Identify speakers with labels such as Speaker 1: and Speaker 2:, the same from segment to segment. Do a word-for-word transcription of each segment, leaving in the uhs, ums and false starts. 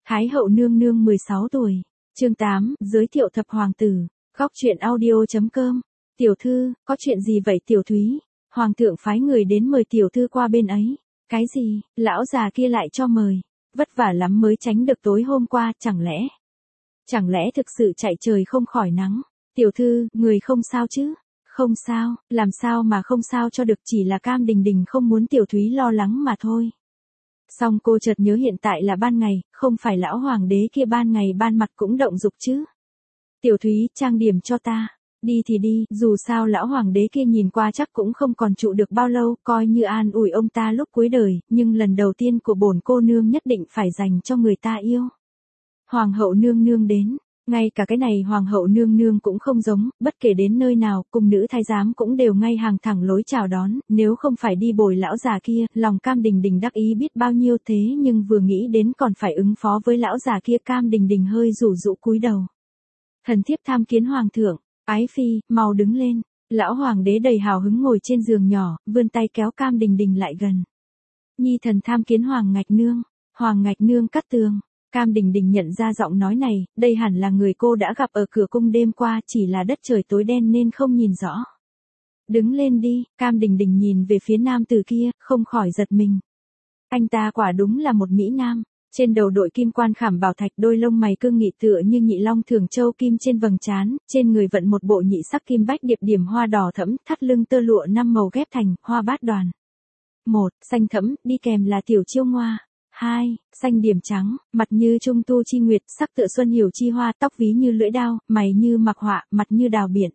Speaker 1: Thái hậu nương nương mười sáu tuổi. Chương tám, giới thiệu thập hoàng tử. Góc truyện audio.com. Tiểu thư, có chuyện gì vậy tiểu Thúy? Hoàng thượng phái người đến mời tiểu thư qua bên ấy. Cái gì, lão già kia lại cho mời. Vất vả lắm mới tránh được tối hôm qua, chẳng lẽ? Chẳng lẽ thực sự chạy trời không khỏi nắng? Tiểu thư, người không sao chứ? Không sao, làm sao mà không sao cho được, chỉ là Cam Đình Đình không muốn tiểu Thúy lo lắng mà thôi. Xong cô chợt nhớ hiện tại là ban ngày, không phải lão hoàng đế kia ban ngày ban mặt cũng động dục chứ. Tiểu Thúy, trang điểm cho ta. Đi thì đi, dù sao lão hoàng đế kia nhìn qua chắc cũng không còn trụ được bao lâu, coi như an ủi ông ta lúc cuối đời, nhưng lần đầu tiên của bổn cô nương nhất định phải dành cho người ta yêu. Hoàng hậu nương nương đến. Ngay cả cái này hoàng hậu nương nương cũng không giống, bất kể đến nơi nào, cung nữ thái giám cũng đều ngay hàng thẳng lối chào đón, nếu không phải đi bồi lão già kia, lòng Cam Đình Đình đắc ý biết bao nhiêu, thế nhưng vừa nghĩ đến còn phải ứng phó với lão già kia, Cam Đình Đình hơi rủ rũ cúi đầu. Thần thiếp tham kiến hoàng thượng. Ái phi, mau đứng lên. Lão hoàng đế đầy hào hứng ngồi trên giường nhỏ, vươn tay kéo Cam Đình Đình lại gần. Nhi thần tham kiến hoàng ngạch nương. Hoàng ngạch nương cắt tường. Cam Đình Đình nhận ra giọng nói này, đây hẳn là người cô đã gặp ở cửa cung đêm qua, chỉ là đất trời tối đen nên không nhìn rõ. Đứng lên đi. Cam Đình Đình nhìn về phía nam tử kia, không khỏi giật mình. Anh ta quả đúng là một mỹ nam. Trên đầu đội kim quan khảm bảo thạch, đôi lông mày cương nghị tựa như nhị long thường châu kim trên vầng trán, trên người vận một bộ nhị sắc kim bách điệp điểm hoa đỏ thẫm, thắt lưng tơ lụa năm màu ghép thành hoa bát đoàn. Một, xanh thẫm, đi kèm là tiểu chiêu ngoa. Hai, xanh điểm trắng, mặt như trung tu chi nguyệt, sắc tựa xuân hiểu chi hoa, tóc ví như lưỡi đao, mày như mặc họa, mặt như đào biển.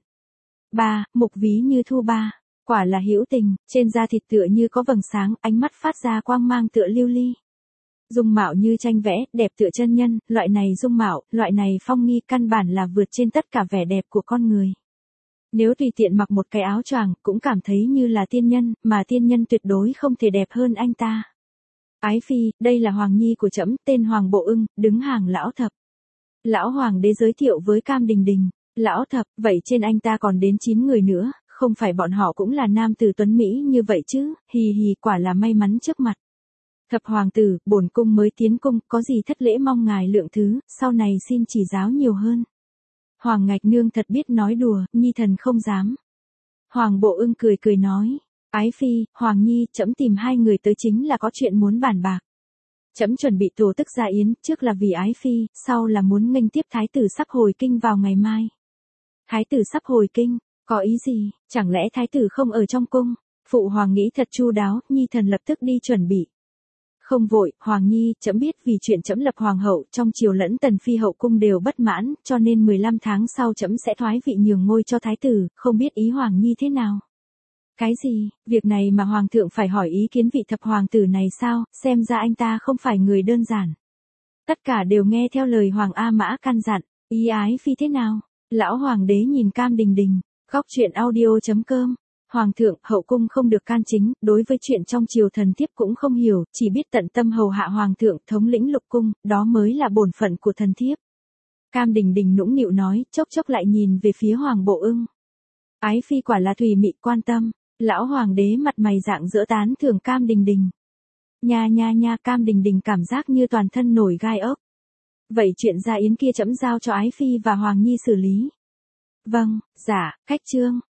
Speaker 1: Ba, mục ví như thu ba. Quả là hữu tình, trên da thịt tựa như có vầng sáng, ánh mắt phát ra quang mang tựa lưu ly. Dung mạo như tranh vẽ, đẹp tựa chân nhân, loại này dung mạo, loại này phong nghi căn bản là vượt trên tất cả vẻ đẹp của con người. Nếu tùy tiện mặc một cái áo choàng, cũng cảm thấy như là tiên nhân, mà tiên nhân tuyệt đối không thể đẹp hơn anh ta. Ái phi, đây là hoàng nhi của trẫm, tên Hoàng Bộ Ưng, đứng hàng lão thập. Lão hoàng đế giới thiệu với Cam Đình Đình. Lão thập, vậy trên anh ta còn đến chín người nữa, không phải bọn họ cũng là nam tử tuấn Mỹ như vậy chứ, hì hì, quả là may mắn trước mặt. Thập hoàng tử, bổn cung mới tiến cung, có gì thất lễ mong ngài lượng thứ, sau này xin chỉ giáo nhiều hơn. Hoàng ngạch nương thật biết nói đùa, nhi thần không dám. Hoàng Bộ Ưng cười cười nói. Ái phi, hoàng nhi, trẫm tìm hai người tới chính là có chuyện muốn bàn bạc. Trẫm chuẩn bị tổ tức gia yến, trước là vì ái phi, sau là muốn nghênh tiếp thái tử sắp hồi kinh vào ngày mai. Thái tử sắp hồi kinh, có ý gì, chẳng lẽ thái tử không ở trong cung? Phụ hoàng nghĩ thật chu đáo, nhi thần lập tức đi chuẩn bị. Không vội, hoàng nhi, trẫm biết vì chuyện trẫm lập hoàng hậu, trong triều lẫn tần phi hậu cung đều bất mãn, cho nên mười lăm tháng sau trẫm sẽ thoái vị nhường ngôi cho thái tử, không biết ý hoàng nhi thế nào. Cái gì, việc này mà hoàng thượng phải hỏi ý kiến vị thập hoàng tử này sao, xem ra anh ta không phải người đơn giản. Tất cả đều nghe theo lời hoàng A Mã căn dặn, ý ái phi thế nào? Lão hoàng đế nhìn Cam Đình Đình. Góc truyện audio.com. Hoàng thượng, hậu cung không được can chính, đối với chuyện trong triều thần thiếp cũng không hiểu, chỉ biết tận tâm hầu hạ hoàng thượng, thống lĩnh lục cung, đó mới là bổn phận của thần thiếp. Cam Đình Đình nũng nịu nói, chốc chốc lại nhìn về phía Hoàng Bộ Ưng. Ái phi quả là thùy mị quan tâm. Lão hoàng đế mặt mày rạng rỡ tán thưởng Cam Đình Đình. Nha nha nha, Cam Đình Đình cảm giác như toàn thân nổi gai ốc. Vậy chuyện gia yến kia trẫm giao cho ái phi và hoàng nhi xử lý. Vâng, dạ, khách trương.